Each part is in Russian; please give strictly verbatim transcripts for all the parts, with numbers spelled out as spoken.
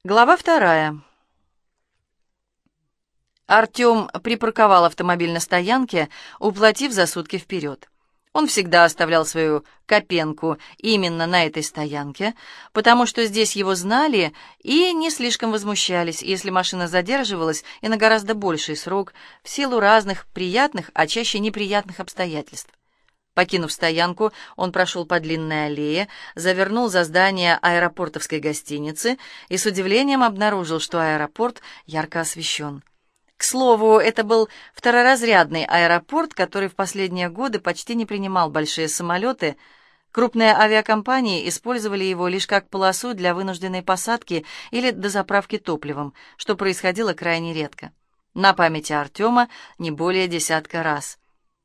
Глава вторая. Артем припарковал автомобиль на стоянке, уплатив за сутки вперед. Он всегда оставлял свою копенку именно на этой стоянке, потому что здесь его знали и не слишком возмущались, если машина задерживалась и на гораздо больший срок в силу разных приятных, а чаще неприятных обстоятельств. Покинув стоянку, он прошел по длинной аллее, завернул за здание аэропортовской гостиницы и с удивлением обнаружил, что аэропорт ярко освещен. К слову, это был второразрядный аэропорт, который в последние годы почти не принимал большие самолеты. Крупные авиакомпании использовали его лишь как полосу для вынужденной посадки или дозаправки топливом, что происходило крайне редко. На памяти Артема не более десятка раз.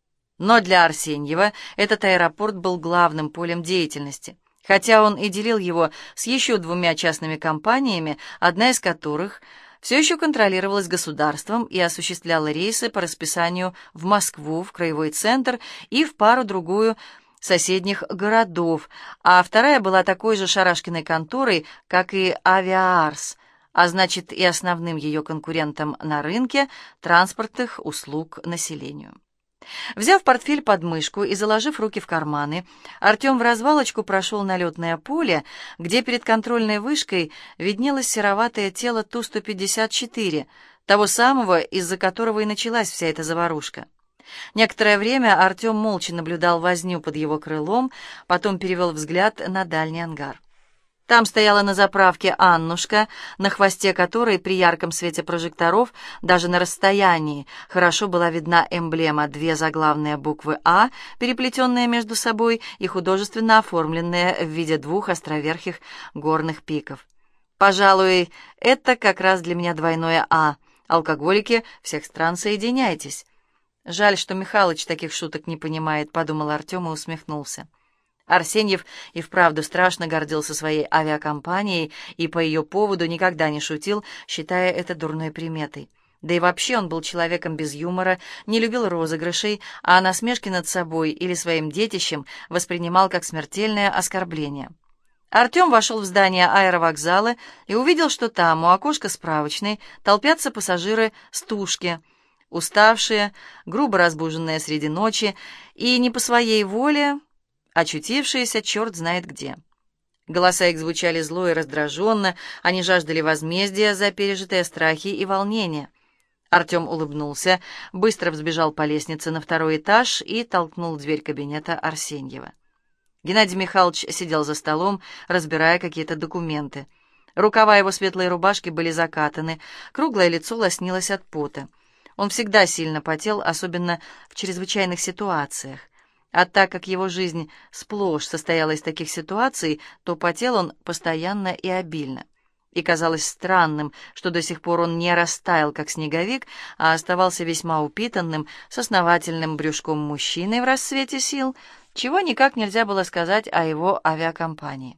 Но для Арсеньева этот аэропорт был главным полем деятельности, хотя он и делил его с еще двумя частными компаниями, одна из которых все еще контролировалась государством и осуществляла рейсы по расписанию в Москву, в Краевой центр и в пару-другую соседних городов, а вторая была такой же шарашкиной конторой, как и Авиаарс, а значит и основным ее конкурентом на рынке транспортных услуг населению. Взяв портфель под мышку и заложив руки в карманы, Артем в развалочку прошел на летное поле, где перед контрольной вышкой виднелось сероватое тело Ту сто пятьдесят четыре, того самого, из-за которого и началась вся эта заварушка. Некоторое время Артем молча наблюдал возню под его крылом, потом перевел взгляд на дальний ангар. Там стояла на заправке Аннушка, на хвосте которой при ярком свете прожекторов даже на расстоянии хорошо была видна эмблема, две заглавные буквы «А», переплетенные между собой и художественно оформленные в виде двух островерхих горных пиков. Пожалуй, это как раз для меня двойное «А». Алкоголики всех стран, соединяйтесь. Жаль, что Михалыч таких шуток не понимает, подумал Артем и усмехнулся. Арсеньев и вправду страшно гордился своей авиакомпанией и по ее поводу никогда не шутил, считая это дурной приметой. Да и вообще он был человеком без юмора, не любил розыгрышей, а насмешки над собой или своим детищем воспринимал как смертельное оскорбление. Артем вошел в здание аэровокзала и увидел, что там, у окошка справочной, толпятся пассажиры «Стушки», уставшие, грубо разбуженные среди ночи и не по своей воле очутившиеся черт знает где. Голоса их звучали зло и раздраженно, они жаждали возмездия за пережитые страхи и волнения. Артем улыбнулся, быстро взбежал по лестнице на второй этаж и толкнул дверь кабинета Арсеньева. Геннадий Михайлович сидел за столом, разбирая какие-то документы. Рукава его светлой рубашки были закатаны, круглое лицо лоснилось от пота. Он всегда сильно потел, особенно в чрезвычайных ситуациях. А так как его жизнь сплошь состояла из таких ситуаций, то потел он постоянно и обильно. И казалось странным, что до сих пор он не растаял, как снеговик, а оставался весьма упитанным, с основательным брюшком мужчиной в расцвете сил, чего никак нельзя было сказать о его авиакомпании.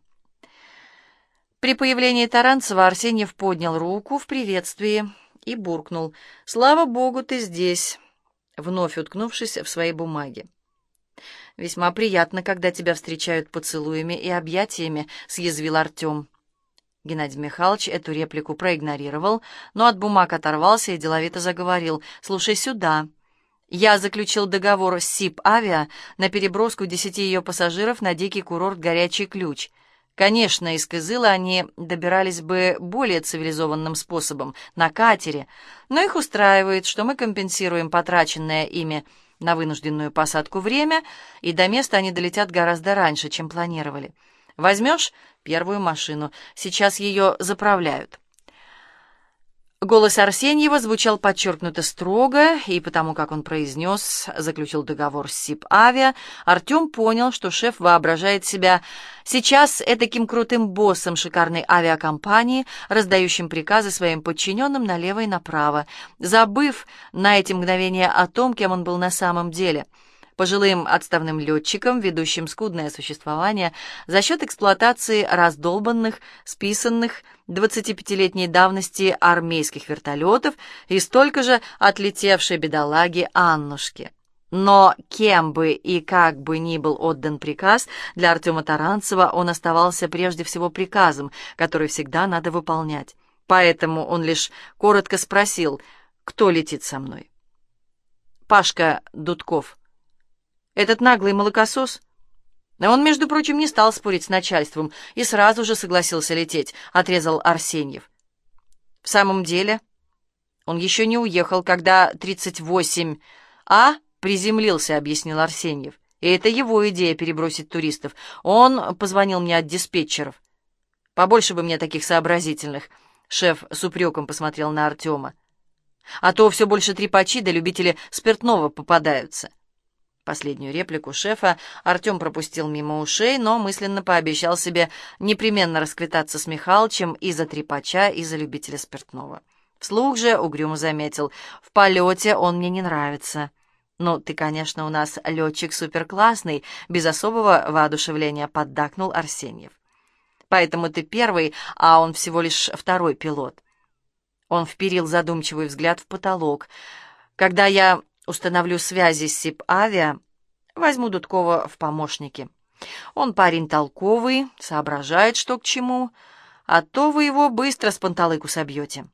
При появлении Таранцева Арсеньев поднял руку в приветствии и буркнул: «Слава Богу, ты здесь», вновь уткнувшись в свои бумаги. «Весьма приятно, когда тебя встречают поцелуями и объятиями», — съязвил Артем. Геннадий Михайлович эту реплику проигнорировал, но от бумаг оторвался и деловито заговорил: «Слушай сюда. Я заключил договор с СибАвиа на переброску десяти ее пассажиров на дикий курорт «Горячий ключ». Конечно, из Кызыла они добирались бы более цивилизованным способом, на катере, но их устраивает, что мы компенсируем потраченное ими на вынужденную посадку время, и до места они долетят гораздо раньше, чем планировали. Возьмешь первую машину, сейчас ее заправляют». Голос Арсеньева звучал подчеркнуто строго, и потому как он произнес «заключил договор с СибАвиа», Артем понял, что шеф воображает себя сейчас этаким крутым боссом шикарной авиакомпании, раздающим приказы своим подчиненным налево и направо, забыв на эти мгновения о том, кем он был на самом деле — пожилым отставным летчиком, ведущим скудное существование за счет эксплуатации раздолбанных, списанных двадцатипятилетней давности армейских вертолетов и столько же отлетевшей бедолаги Аннушки. Но кем бы и как бы ни был отдан приказ, для Артема Таранцева он оставался прежде всего приказом, который всегда надо выполнять. поэтому он лишь коротко спросил, кто летит со мной. Пашка Дудков. Этот наглый молокосос? Он, между прочим, не стал спорить с начальством и сразу же согласился лететь, отрезал Арсеньев. В самом деле, он еще не уехал, когда тридцать восемь А приземлился, объяснил Арсеньев. И это его идея перебросить туристов. Он позвонил мне от диспетчеров. Побольше бы мне таких сообразительных. Шеф с упреком посмотрел на Артема. А то все больше трепачи да любители спиртного попадаются. Последнюю реплику шефа Артем пропустил мимо ушей, но мысленно пообещал себе непременно расквитаться с Михалычем и за трепача, и за любителя спиртного. Вслух же угрюмо заметил: в полете он мне не нравится. «Ну, ты, конечно, у нас летчик суперклассный», — без особого воодушевления поддакнул Арсеньев. «Поэтому ты первый, а он всего лишь второй пилот». Он вперил задумчивый взгляд в потолок. «Когда я установлю связи с Сибавиа, возьму Дудкова в помощники. Он парень толковый, соображает, что к чему, а то вы его быстро с панталыку собьете».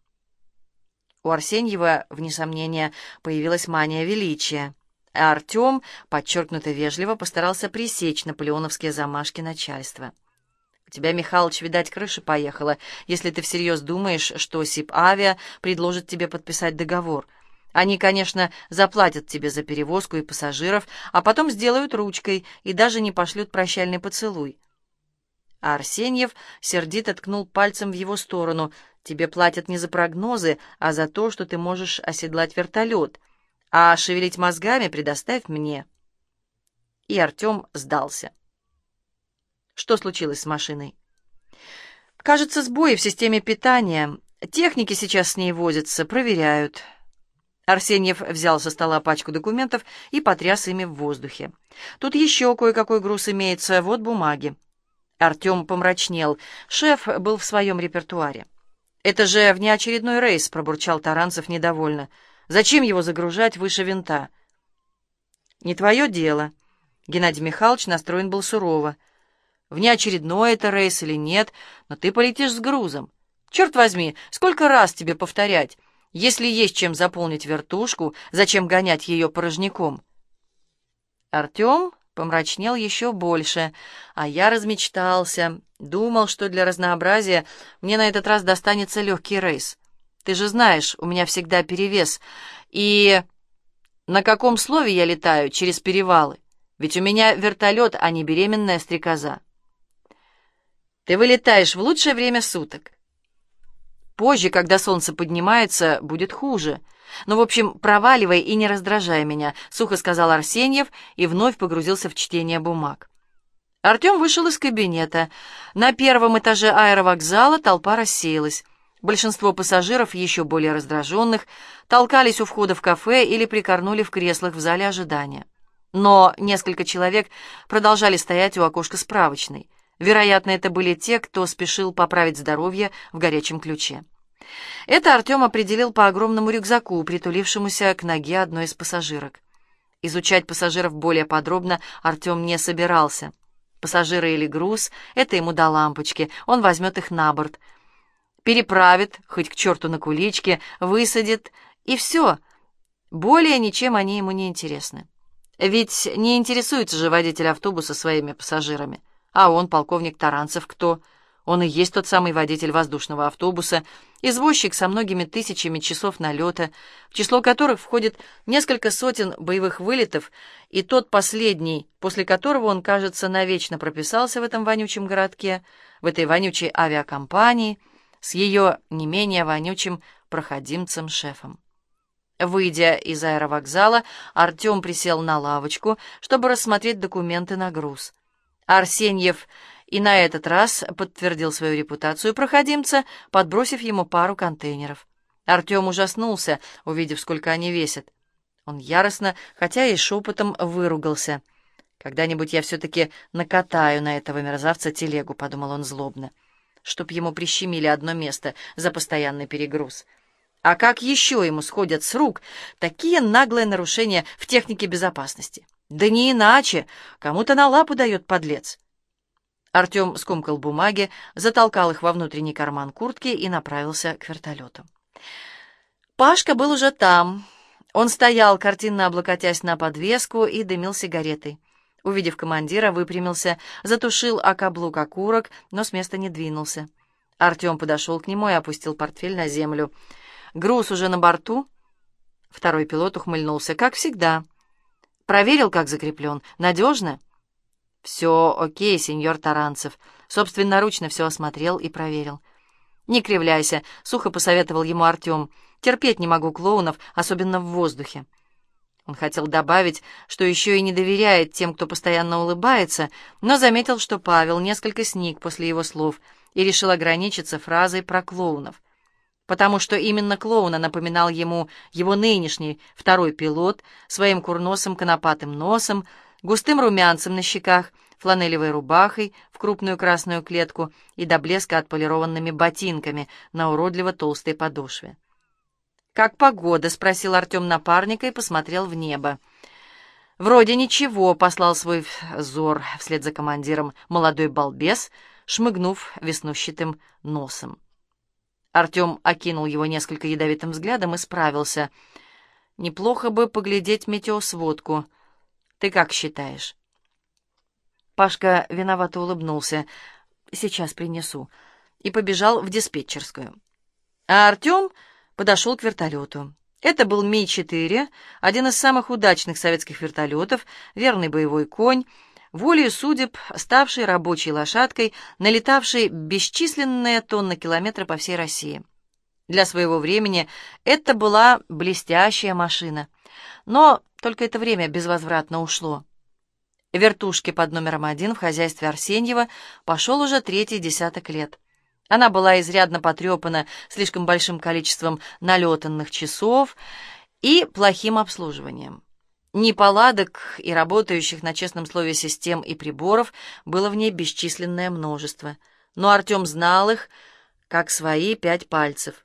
У Арсеньева, вне сомнения, появилась мания величия, а Артем, подчеркнуто вежливо, постарался пресечь наполеоновские замашки начальства. «У тебя, Михалыч, видать, крыша поехала, если ты всерьез думаешь, что Сибавиа предложит тебе подписать договор. Они, конечно, заплатят тебе за перевозку и пассажиров, а потом сделают ручкой и даже не пошлют прощальный поцелуй». А Арсеньев сердито ткнул пальцем в его сторону. «Тебе платят не за прогнозы, а за то, что ты можешь оседлать вертолет. А шевелить мозгами предоставь мне». И Артем сдался. Что случилось с машиной? «Кажется, сбои в системе питания. Техники сейчас с ней возятся, проверяют». Арсеньев взял со стола пачку документов и потряс ими в воздухе. «Тут еще кое-какой груз имеется, вот бумаги». Артем помрачнел. Шеф был в своем репертуаре. «Это же внеочередной рейс», — пробурчал Таранцев недовольно. «Зачем его загружать выше винта?» «Не твое дело». Геннадий Михайлович настроен был сурово. «Внеочередной это рейс или нет, но ты полетишь с грузом. Черт возьми, сколько раз тебе повторять? Если есть чем заполнить вертушку, зачем гонять ее порожняком?» Артем помрачнел еще больше, а я размечтался. Думал, что для разнообразия мне на этот раз достанется легкий рейс. Ты же знаешь, у меня всегда перевес. И на каком слове я летаю через перевалы? Ведь у меня вертолет, а не беременная стрекоза. Ты вылетаешь в лучшее время суток. Позже, когда солнце поднимается, будет хуже. Ну, в общем, проваливай и не раздражай меня, — сухо сказал Арсеньев и вновь погрузился в чтение бумаг. Артем вышел из кабинета. На первом этаже аэровокзала толпа рассеялась. Большинство пассажиров, еще более раздраженных, толкались у входа в кафе или прикорнули в креслах в зале ожидания. Но несколько человек продолжали стоять у окошка справочной. Вероятно, это были те, кто спешил поправить здоровье в горячем ключе. Это Артем определил по огромному рюкзаку, притулившемуся к ноге одной из пассажирок. Изучать пассажиров более подробно Артем не собирался. Пассажиры или груз — это ему до лампочки, он возьмет их на борт. Переправит, хоть к черту на куличке, высадит, и все. Более ничем они ему не интересны. Ведь не интересуется же водитель автобуса своими пассажирами. А он, полковник Таранцев, кто? Он и есть тот самый водитель воздушного автобуса, извозчик со многими тысячами часов налета, в число которых входит несколько сотен боевых вылетов, и тот последний, после которого он, кажется, навечно прописался в этом вонючем городке, в этой вонючей авиакомпании, с ее не менее вонючим проходимцем-шефом. Выйдя из аэровокзала, Артем присел на лавочку, чтобы рассмотреть документы на груз. Арсеньев и на этот раз подтвердил свою репутацию проходимца, подбросив ему пару контейнеров. Артем ужаснулся, увидев, сколько они весят. Он яростно, хотя и шепотом, выругался. «Когда-нибудь я все-таки накатаю на этого мерзавца телегу», — подумал он злобно, чтоб ему прищемили одно место за постоянный перегруз. А как еще ему сходят с рук такие наглые нарушения в технике безопасности? Да не иначе, кому-то на лапу дает подлец. Артем скомкал бумаги, затолкал их во внутренний карман куртки и направился к вертолету. Пашка был уже там. Он стоял, картинно облокотясь на подвеску, и дымил сигаретой. Увидев командира, выпрямился, затушил о каблук окурок, но с места не двинулся. Артем подошел к нему и опустил портфель на землю. «Груз уже на борту?» Второй пилот ухмыльнулся. «Как всегда». «Проверил, как закреплен? Надежно?» «Все окей, сеньор Таранцев». Собственноручно все осмотрел и проверил. «Не кривляйся», — сухо посоветовал ему Артем. «Терпеть не могу клоунов, особенно в воздухе». Он хотел добавить, что еще и не доверяет тем, кто постоянно улыбается, но заметил, что Павел несколько сник после его слов и решил ограничиться фразой про клоунов. Потому что именно клоуна напоминал ему его нынешний второй пилот своим курносым конопатым носом, густым румянцем на щеках, фланелевой рубахой в крупную красную клетку и до блеска отполированными ботинками на уродливо толстой подошве. «Как погода?» — спросил Артем напарника и посмотрел в небо. «Вроде ничего», — послал свой взор вслед за командиром молодой балбес, шмыгнув веснущатым носом. Артем окинул его несколько ядовитым взглядом и справился. «Неплохо бы поглядеть метеосводку. Ты как считаешь?» Пашка виновато улыбнулся. «Сейчас принесу». И побежал в диспетчерскую. А Артем подошел к вертолету. Это был Ми четыре, один из самых удачных советских вертолетов, верный боевой конь, волею судеб ставший рабочей лошадкой, налетавшей бесчисленные тонны километры по всей России. Для своего времени это была блестящая машина, но только это время безвозвратно ушло. Вертушке под номером один в хозяйстве Арсеньева пошел уже третий десяток лет. Она была изрядно потрепана слишком большим количеством налетанных часов и плохим обслуживанием. Неполадок и работающих на честном слове систем и приборов было в ней бесчисленное множество, но Артем знал их, как свои пять пальцев,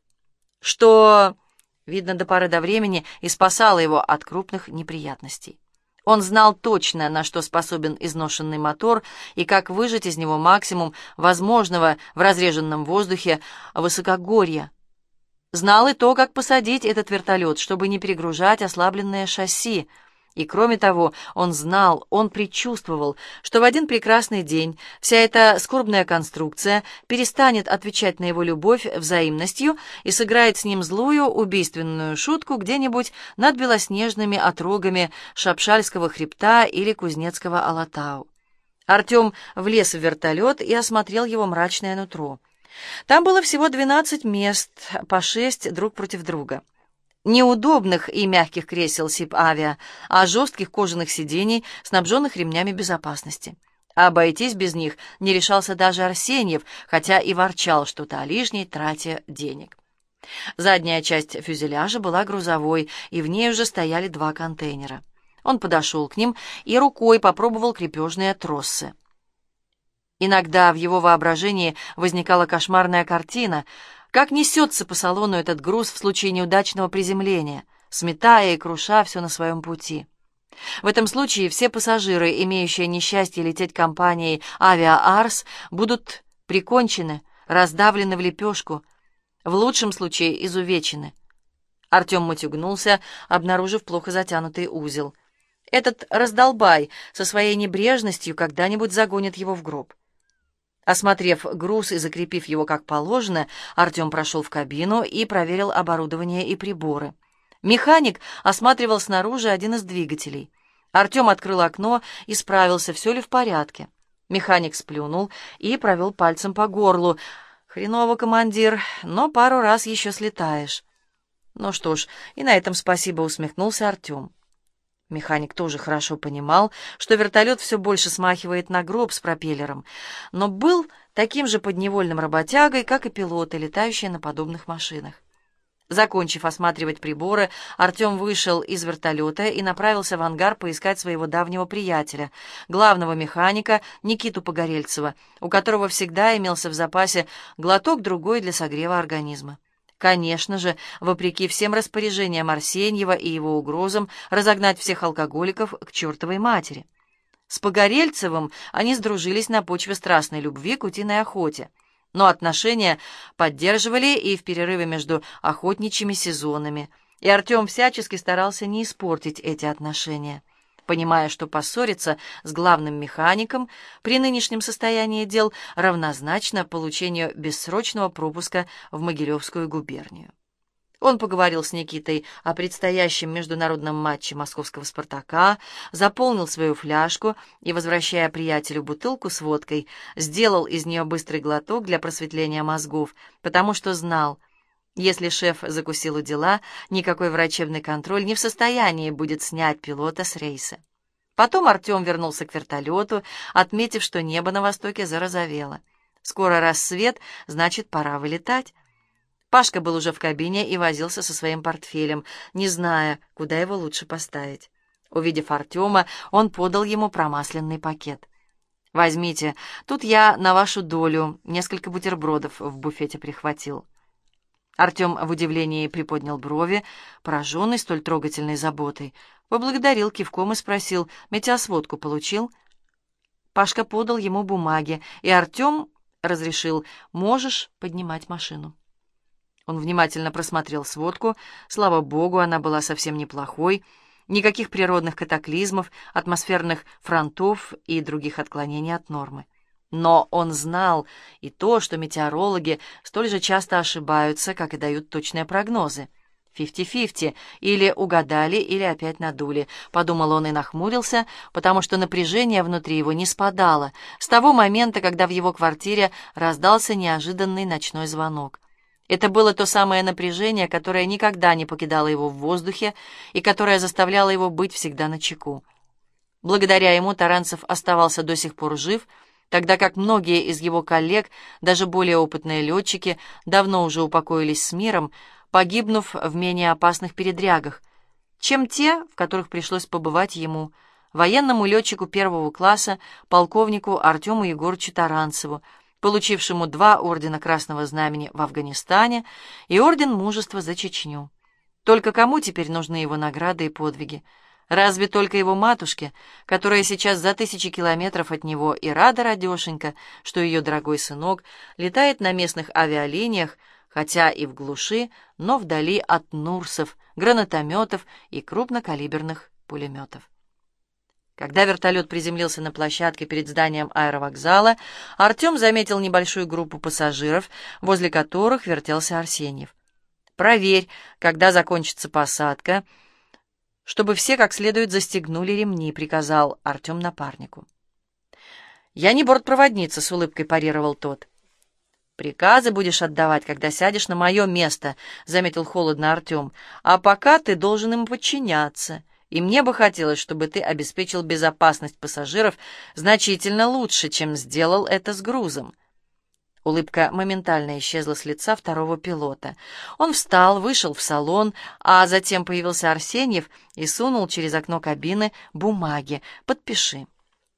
что, видно, до поры до времени и спасало его от крупных неприятностей. Он знал точно, на что способен изношенный мотор и как выжать из него максимум возможного в разреженном воздухе высокогорья. Знал и то, как посадить этот вертолет, чтобы не перегружать ослабленное шасси. И кроме того, он знал, он предчувствовал, что в один прекрасный день вся эта скорбная конструкция перестанет отвечать на его любовь взаимностью и сыграет с ним злую убийственную шутку где-нибудь над белоснежными отрогами Шапшальского хребта или Кузнецкого Алатау. Артем влез в вертолет и осмотрел его мрачное нутро. Там было всего двенадцать мест, по шесть друг против друга. Неудобных и мягких кресел Сибавиа, а жестких кожаных сидений, снабженных ремнями безопасности. А обойтись без них не решался даже Арсеньев, хотя и ворчал что-то о лишней трате денег. Задняя часть фюзеляжа была грузовой, и в ней уже стояли два контейнера. Он подошел к ним и рукой попробовал крепежные тросы. Иногда в его воображении возникала кошмарная картина, как несется по салону этот груз в случае неудачного приземления, сметая и круша все на своем пути. В этом случае все пассажиры, имеющие несчастье лететь компанией «Авиаарс», будут прикончены, раздавлены в лепешку, в лучшем случае изувечены. Артем мутюгнулся, обнаружив плохо затянутый узел. Этот раздолбай со своей небрежностью когда-нибудь загонит его в гроб. Осмотрев груз и закрепив его как положено, Артем прошел в кабину и проверил оборудование и приборы. Механик осматривал снаружи один из двигателей. Артем открыл окно и справился, все ли в порядке. Механик сплюнул и провел пальцем по горлу. «Хреново, командир, но пару раз еще слетаешь». «Ну что ж, и на этом спасибо», — усмехнулся Артем. Механик тоже хорошо понимал, что вертолет все больше смахивает на гроб с пропеллером, но был таким же подневольным работягой, как и пилоты, летающие на подобных машинах. Закончив осматривать приборы, Артем вышел из вертолета и направился в ангар поискать своего давнего приятеля, главного механика Никиту Погорельцева, у которого всегда имелся в запасе глоток-другой для согрева организма. Конечно же, вопреки всем распоряжениям Арсеньева и его угрозам разогнать всех алкоголиков к чертовой матери. С Погорельцевым они сдружились на почве страстной любви к утиной охоте, но отношения поддерживали и в перерыве между охотничьими сезонами, и Артем всячески старался не испортить эти отношения, понимая, что поссориться с главным механиком при нынешнем состоянии дел равнозначно получению бессрочного пропуска в Могилевскую губернию. Он поговорил с Никитой о предстоящем международном матче московского «Спартака», заполнил свою фляжку и, возвращая приятелю бутылку с водкой, сделал из нее быстрый глоток для просветления мозгов, потому что знал, если шеф закусил у дела, никакой врачебный контроль не в состоянии будет снять пилота с рейса. Потом Артем вернулся к вертолету, отметив, что небо на востоке зарозовело. Скоро рассвет, значит, пора вылетать. Пашка был уже в кабине и возился со своим портфелем, не зная, куда его лучше поставить. Увидев Артема, он подал ему промасленный пакет. «Возьмите, тут я на вашу долю несколько бутербродов в буфете прихватил». Артем в удивлении приподнял брови, пораженный столь трогательной заботой, поблагодарил кивком и спросил: «Метеосводку получил?» Пашка подал ему бумаги, и Артем разрешил: «Можешь поднимать машину». Он внимательно просмотрел сводку. Слава богу, она была совсем неплохой. Никаких природных катаклизмов, атмосферных фронтов и других отклонений от нормы. Но он знал и то, что метеорологи столь же часто ошибаются, как и дают точные прогнозы. «Фифти-фифти, или угадали, или опять надули», — подумал он и нахмурился, потому что напряжение внутри его не спадало с того момента, когда в его квартире раздался неожиданный ночной звонок. Это было то самое напряжение, которое никогда не покидало его в воздухе и которое заставляло его быть всегда начеку. Благодаря ему Таранцев оставался до сих пор жив, тогда как многие из его коллег, даже более опытные летчики, давно уже упокоились с миром, погибнув в менее опасных передрягах, чем те, в которых пришлось побывать ему, военному летчику первого класса, полковнику Артему Егорычу Таранцеву, получившему два ордена Красного Знамени в Афганистане и орден Мужества за Чечню. Только кому теперь нужны его награды и подвиги? Разве только его матушке, которая сейчас за тысячи километров от него и рада радешенька, что ее дорогой сынок летает на местных авиалиниях, хотя и в глуши, но вдали от нурсов, гранатометов и крупнокалиберных пулеметов. Когда вертолет приземлился на площадке перед зданием аэровокзала, Артем заметил небольшую группу пассажиров, возле которых вертелся Арсеньев. «Проверь, когда закончится посадка, чтобы все как следует застегнули ремни», — приказал Артем напарнику. «Я не бортпроводница», — с улыбкой парировал тот. «Приказы будешь отдавать, когда сядешь на мое место», — заметил холодно Артем. «А пока ты должен им подчиняться. И мне бы хотелось, чтобы ты обеспечил безопасность пассажиров значительно лучше, чем сделал это с грузом». Улыбка моментально исчезла с лица второго пилота. Он встал, вышел в салон, а затем появился Арсеньев и сунул через окно кабины бумаги. «Подпиши».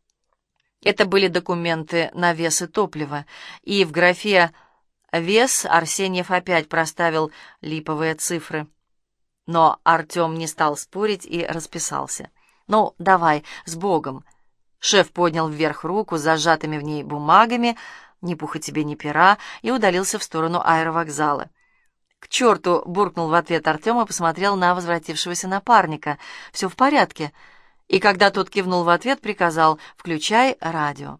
Это были документы на вес и топливо, и в графе «Вес» Арсеньев опять проставил липовые цифры. Но Артем не стал спорить и расписался. «Ну, давай, с Богом!» Шеф поднял вверх руку с зажатыми в ней бумагами, «Ни пуха тебе, ни пера», и удалился в сторону аэровокзала. «К черту!» — буркнул в ответ Артем и посмотрел на возвратившегося напарника. «Все в порядке». И когда тот кивнул в ответ, приказал: «Включай радио».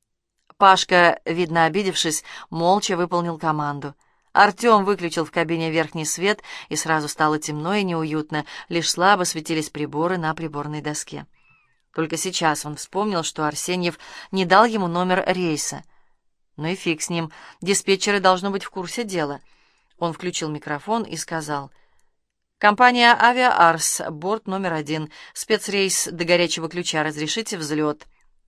Пашка, видно обидевшись, молча выполнил команду. Артем выключил в кабине верхний свет, и сразу стало темно и неуютно, лишь слабо светились приборы на приборной доске. Только сейчас он вспомнил, что Арсеньев не дал ему номер рейса. Ну и фиг с ним, диспетчеры должны быть в курсе дела. Он включил микрофон и сказал: «Компания «Авиаарс», борт номер один, спецрейс до Горячего Ключа, разрешите взлет».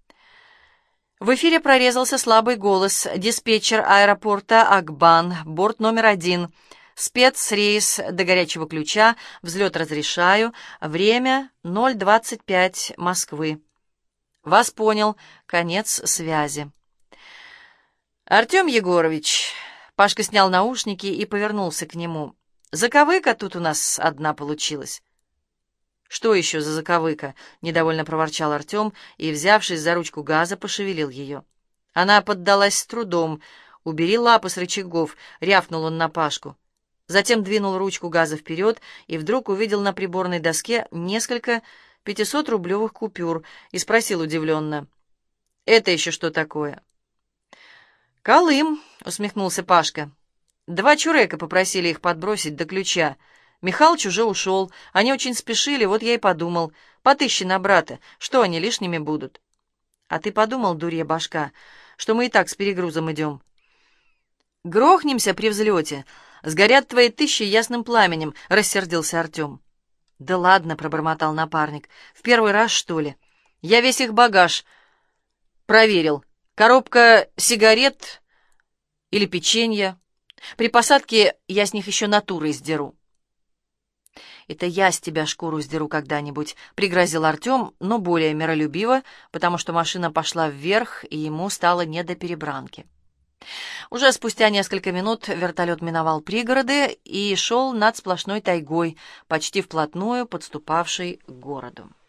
В эфире прорезался слабый голос: «Диспетчер аэропорта Акбан, борт номер один, спецрейс до Горячего Ключа, взлет разрешаю, время ноль двадцать пять Москвы». «Вас понял, конец связи». «Артем Егорович», — Пашка снял наушники и повернулся к нему, — «заковыка тут у нас одна получилась». «Что еще за заковыка?» — недовольно проворчал Артем и, взявшись за ручку газа, пошевелил ее. Она поддалась с трудом. «Убери лапы с рычагов!» — рявкнул он на Пашку. Затем двинул ручку газа вперед и вдруг увидел на приборной доске несколько пятисотрублевых купюр и спросил удивленно: «Это еще что такое?» «Колым», — усмехнулся Пашка. «Два чурека попросили их подбросить до ключа. Михалыч уже ушел. Они очень спешили, вот я и подумал. Потыщи на брата, что они лишними будут». «А ты подумал, дурья башка, что мы и так с перегрузом идем?» «Грохнемся при взлете. Сгорят твои тысячи ясным пламенем», — рассердился Артем. «Да ладно», — пробормотал напарник. «В первый раз, что ли? Я весь их багаж проверил. Коробка сигарет или печенья. При посадке я с них еще натурой сдеру». «Это я с тебя шкуру сдеру когда-нибудь», — пригрозил Артем, но более миролюбиво, потому что машина пошла вверх, и ему стало не до перебранки. Уже спустя несколько минут вертолет миновал пригороды и шел над сплошной тайгой, почти вплотную подступавшей к городу.